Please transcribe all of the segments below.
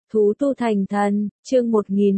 Thú tu thành thần, chương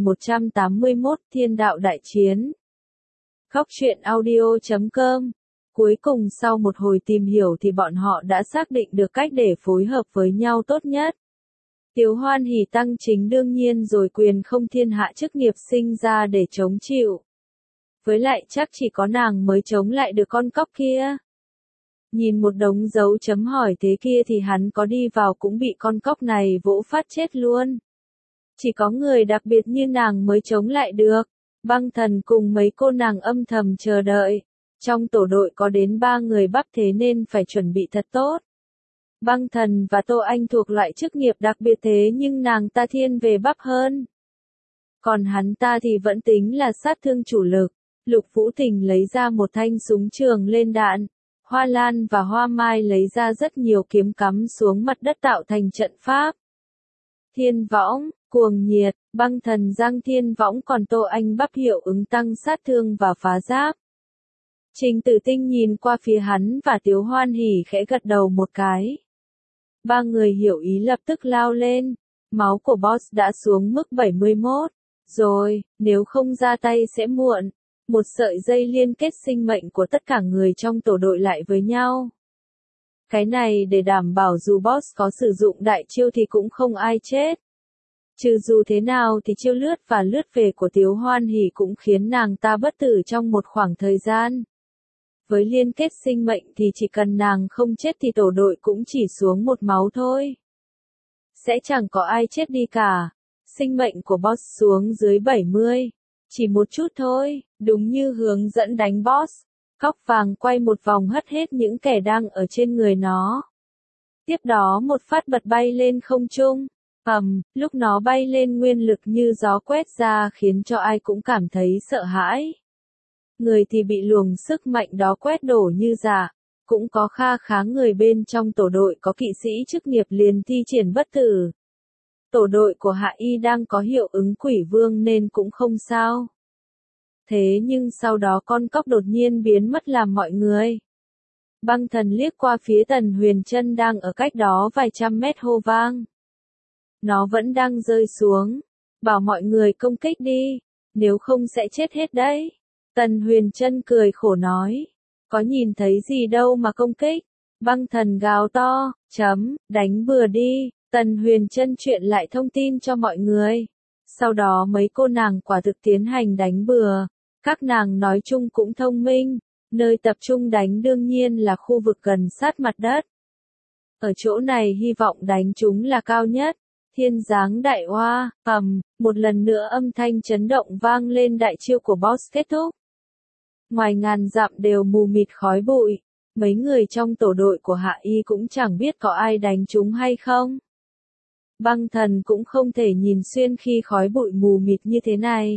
1181, Thiên đạo đại chiến. Khóc chuyện audio.com. Cuối cùng sau một hồi tìm hiểu thì bọn họ đã xác định được cách để phối hợp với nhau tốt nhất. Tiếu Hoan Hỷ tăng chính đương nhiên rồi, quyền không thiên hạ chức nghiệp sinh ra để chống chịu. Với lại chắc chỉ có nàng mới chống lại được con cóc kia. Nhìn một đống dấu chấm hỏi thế kia thì hắn có đi vào cũng bị con cóc này vỗ phát chết luôn. Chỉ có người đặc biệt như nàng mới chống lại được. Băng Thần cùng mấy cô nàng âm thầm chờ đợi. Trong tổ đội có đến 3 người bắp thế nên phải chuẩn bị thật tốt. Băng Thần và Tô Anh thuộc loại chức nghiệp đặc biệt thế nhưng nàng ta thiên về bắp hơn. Còn hắn ta thì vẫn tính là sát thương chủ lực. Lục Vũ Tình lấy ra một thanh súng trường lên đạn. Hoa Lan và Hoa Mai lấy ra rất nhiều kiếm cắm xuống mặt đất tạo thành trận pháp. Thiên Võng, Cuồng Nhiệt, Băng Thần Giang Thiên Võng, còn Tô Anh bắp hiệu ứng tăng sát thương và phá giáp. Trình Tử Tinh nhìn qua phía hắn và Tiếu Hoan Hỷ khẽ gật đầu một cái. 3 người hiểu ý lập tức lao lên. Máu của boss đã xuống mức 71. Rồi, nếu không ra tay sẽ muộn. Một sợi dây liên kết sinh mệnh của tất cả người trong tổ đội lại với nhau. Cái này để đảm bảo dù boss có sử dụng đại chiêu thì cũng không ai chết. Trừ dù thế nào thì chiêu lướt và lướt về của Tiếu Hoan Hỷ cũng khiến nàng ta bất tử trong một khoảng thời gian. Với liên kết sinh mệnh thì chỉ cần nàng không chết thì tổ đội cũng chỉ xuống một máu thôi. Sẽ chẳng có ai chết đi cả. Sinh mệnh của boss xuống dưới 70. Chỉ một chút thôi, đúng như hướng dẫn đánh boss. Cóc vàng quay một vòng hất hết những kẻ đang ở trên người nó. Tiếp đó một phát bật bay lên không trung. Lúc nó bay lên nguyên lực như gió quét ra khiến cho ai cũng cảm thấy sợ hãi. Người thì bị luồng sức mạnh đó quét đổ như rả. Cũng có kha khá người bên trong tổ đội có kỵ sĩ chức nghiệp liền thi triển bất tử. Tổ đội của Hạ Y đang có hiệu ứng quỷ vương nên cũng không sao. Thế nhưng sau đó con cóc đột nhiên biến mất làm mọi người. Băng Thần liếc qua phía Tần Huyền Trân đang ở cách đó vài trăm mét hô vang. Nó vẫn đang rơi xuống. Bảo mọi người công kích đi. Nếu không sẽ chết hết đấy. Tần Huyền Trân cười khổ nói. Có nhìn thấy gì đâu mà công kích. Băng Thần gào to. Đánh bừa đi. Tần Huyền Trân truyền lại thông tin cho mọi người. Sau đó mấy cô nàng quả thực tiến hành đánh bừa. Các nàng nói chung cũng thông minh. Nơi tập trung đánh đương nhiên là khu vực gần sát mặt đất. Ở chỗ này hy vọng đánh chúng là cao nhất. Thiên giáng đại oa, một lần nữa âm thanh chấn động vang lên, đại chiêu của boss kết thúc. Ngoài ngàn dặm đều mù mịt khói bụi. Mấy người trong tổ đội của Hạ Y cũng chẳng biết có ai đánh chúng hay không. Băng Thần cũng không thể nhìn xuyên khi khói bụi mù mịt như thế này.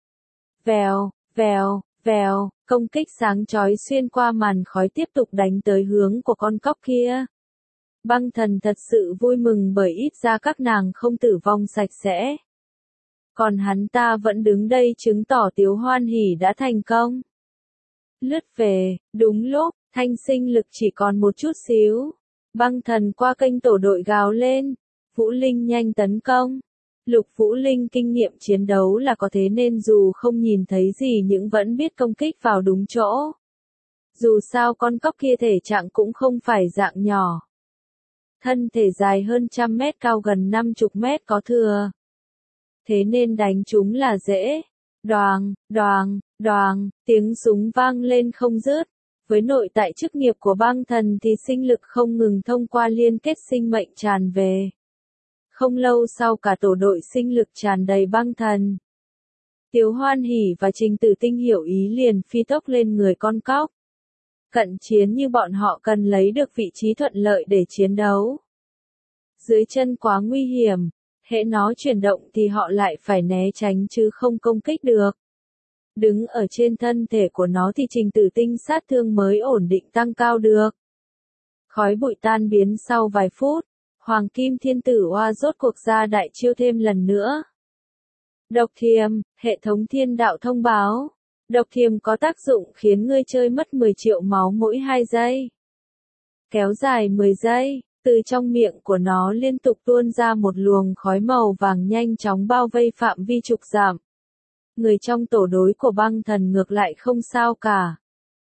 Vèo, vèo, vèo, công kích sáng chói xuyên qua màn khói tiếp tục đánh tới hướng của con cóc kia. Băng Thần thật sự vui mừng bởi ít ra các nàng không tử vong sạch sẽ. Còn hắn ta vẫn đứng đây chứng tỏ Tiếu Hoan Hỷ đã thành công. Lướt về, đúng lúc, thanh sinh lực chỉ còn một chút xíu. Băng Thần qua kênh tổ đội gào lên. Vũ Linh nhanh tấn công. Lục Vũ Linh kinh nghiệm chiến đấu là có thế nên dù không nhìn thấy gì nhưng vẫn biết công kích vào đúng chỗ. Dù sao con cóc kia thể trạng cũng không phải dạng nhỏ. Thân thể dài hơn 100 mét, cao gần 50 mét có thừa. Thế nên đánh chúng là dễ. Đoàng, đoàng, đoàng, tiếng súng vang lên không dứt. Với nội tại chức nghiệp của Băng Thần thì sinh lực không ngừng thông qua liên kết sinh mệnh tràn về. Không lâu sau cả tổ đội sinh lực tràn đầy Băng Thần. Tiếu Hoan Hỷ và Trình Tử Tinh hiểu ý liền phi tốc lên người con cóc. Cận chiến như bọn họ cần lấy được vị trí thuận lợi để chiến đấu. Dưới chân quá nguy hiểm, hễ nó chuyển động thì họ lại phải né tránh chứ không công kích được. Đứng ở trên thân thể của nó thì Trình Tử Tinh sát thương mới ổn định tăng cao được. Khói bụi tan biến sau vài phút. Hoàng Kim Thiên Tử Oa rốt cuộc ra đại chiêu thêm lần nữa. Độc thiềm, hệ thống thiên đạo thông báo. Độc thiềm có tác dụng khiến ngươi chơi mất 10 triệu máu mỗi 2 giây. Kéo dài 10 giây. Từ trong miệng của nó liên tục tuôn ra một luồng khói màu vàng nhanh chóng bao vây phạm vi chục dặm. Người trong tổ đối của băng thần ngược lại không sao cả.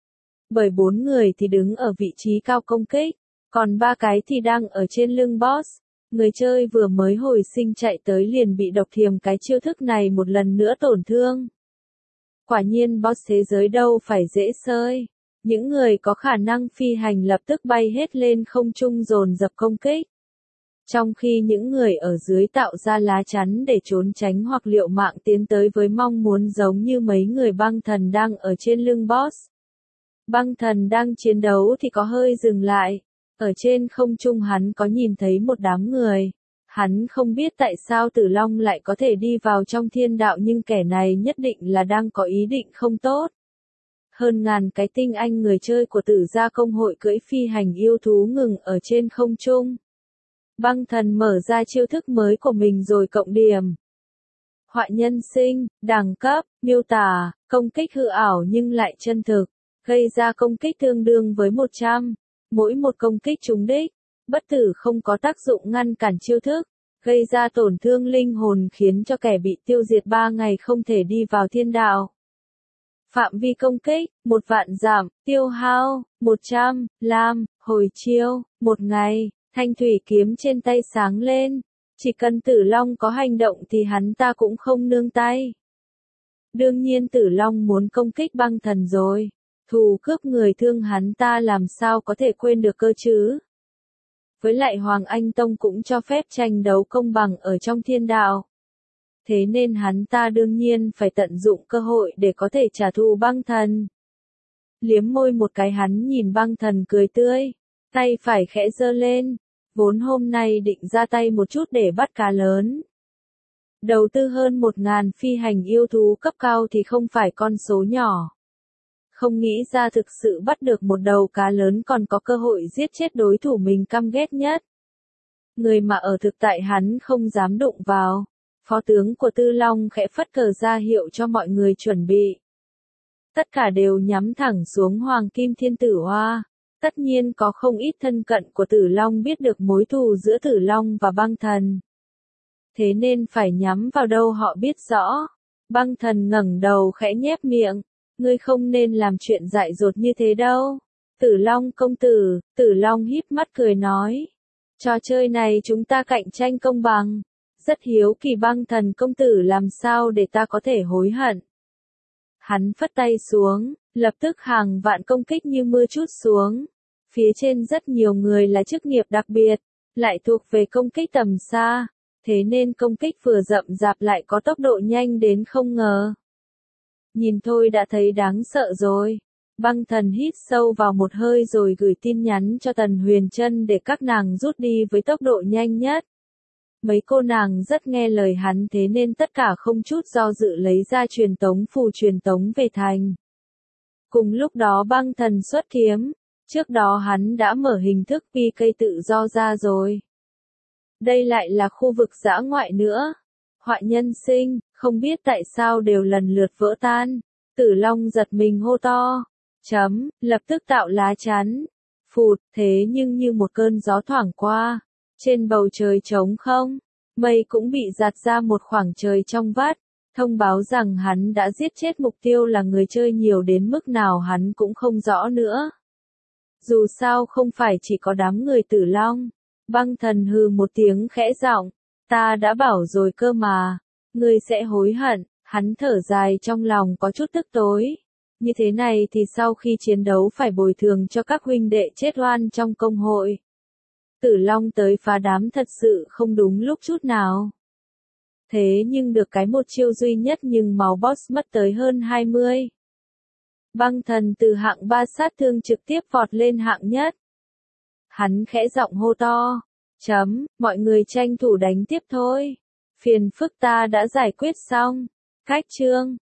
Bởi 4 người thì đứng ở vị trí cao công kích, còn 3 cái thì đang ở trên lưng boss. Người chơi vừa mới hồi sinh chạy tới liền bị độc thiềm cái chiêu thức này một lần nữa tổn thương. Quả nhiên boss thế giới đâu phải dễ sơi. Những người có khả năng phi hành lập tức bay hết lên không trung dồn dập công kích. Trong khi những người ở dưới tạo ra lá chắn để trốn tránh hoặc liệu mạng tiến tới với mong muốn giống như mấy người băng thần đang ở trên lưng boss. Băng thần đang chiến đấu thì có hơi dừng lại. Ở trên không trung hắn có nhìn thấy một đám người. Hắn không biết tại sao Tử Long lại có thể đi vào trong thiên đạo nhưng kẻ này nhất định là đang có ý định không tốt. Hơn ngàn cái tinh anh người chơi của Tử gia công hội cưỡi phi hành yêu thú ngừng ở trên không trung. Băng thần mở ra chiêu thức mới của mình rồi cộng điểm. Họa nhân sinh, đẳng cấp, miêu tả, công kích hư ảo nhưng lại chân thực, gây ra công kích tương đương với 100. Mỗi một công kích trúng đích, bất tử không có tác dụng ngăn cản chiêu thức, gây ra tổn thương linh hồn khiến cho kẻ bị tiêu diệt 3 ngày không thể đi vào thiên đạo. Phạm vi công kích, 1 vạn giảm, tiêu hao, 100, lam, hồi chiêu, 1 ngày, thanh thủy kiếm trên tay sáng lên. Chỉ cần Tử Long có hành động thì hắn ta cũng không nương tay. Đương nhiên Tử Long muốn công kích băng thần rồi. Thù cướp người thương hắn ta làm sao có thể quên được cơ chứ. Với lại Hoàng Anh Tông cũng cho phép tranh đấu công bằng ở trong thiên đạo. Thế nên hắn ta đương nhiên phải tận dụng cơ hội để có thể trả thù băng thần. Liếm môi một cái hắn nhìn băng thần cười tươi, tay phải khẽ giơ lên, vốn hôm nay định ra tay một chút để bắt cá lớn. Đầu tư hơn 1000 phi hành yêu thú cấp cao thì không phải con số nhỏ. Không nghĩ ra thực sự bắt được một đầu cá lớn còn có cơ hội giết chết đối thủ mình căm ghét nhất. Người mà ở thực tại hắn không dám đụng vào. Phó tướng của Tư Long khẽ phất cờ ra hiệu cho mọi người chuẩn bị. Tất cả đều nhắm thẳng xuống Hoàng Kim Thiên Tử Hoa. Tất nhiên có không ít thân cận của Tử Long biết được mối thù giữa Tử Long và băng thần. Thế nên phải nhắm vào đâu họ biết rõ. Băng thần ngẩng đầu khẽ nhếch miệng. Ngươi không nên làm chuyện dại dột như thế đâu. Tử Long công tử, Tử Long híp mắt cười nói. Trò chơi này chúng ta cạnh tranh công bằng. Rất hiếu kỳ băng thần công tử làm sao để ta có thể hối hận. Hắn phất tay xuống, lập tức hàng vạn công kích như mưa trút xuống. Phía trên rất nhiều người là chức nghiệp đặc biệt, lại thuộc về công kích tầm xa. Thế nên công kích vừa rậm rạp lại có tốc độ nhanh đến không ngờ. Nhìn thôi đã thấy đáng sợ rồi. Băng thần hít sâu vào một hơi rồi gửi tin nhắn cho Tần Huyền Trân để các nàng rút đi với tốc độ nhanh nhất. Mấy cô nàng rất nghe lời hắn thế nên tất cả không chút do dự lấy ra truyền tống phù truyền tống về thành. Cùng lúc đó băng thần xuất kiếm, trước đó hắn đã mở hình thức PK tự do ra rồi. Đây lại là khu vực dã ngoại nữa. Họa nhân sinh, không biết tại sao đều lần lượt vỡ tan. Tử Long giật mình hô to. Lập tức tạo lá chắn. Phụt, thế nhưng như một cơn gió thoảng qua. Trên bầu trời trống không, mây cũng bị giạt ra một khoảng trời trong vắt, thông báo rằng hắn đã giết chết mục tiêu là người chơi nhiều đến mức nào hắn cũng không rõ nữa. Dù sao không phải chỉ có đám người Tử Long. Băng thần hừ một tiếng khẽ giọng, ta đã bảo rồi cơ mà, ngươi sẽ hối hận. Hắn thở dài trong lòng có chút tức tối. Như thế này thì sau khi chiến đấu phải bồi thường cho các huynh đệ chết oan trong công hội. Tử Long tới phá đám thật sự không đúng lúc chút nào. Thế nhưng được cái một chiêu duy nhất nhưng máu boss mất tới hơn 20. Băng thần từ hạng 3 sát thương trực tiếp vọt lên hạng nhất. Hắn khẽ giọng hô to. Mọi người tranh thủ đánh tiếp thôi. Phiền phức ta đã giải quyết xong. Cách chương.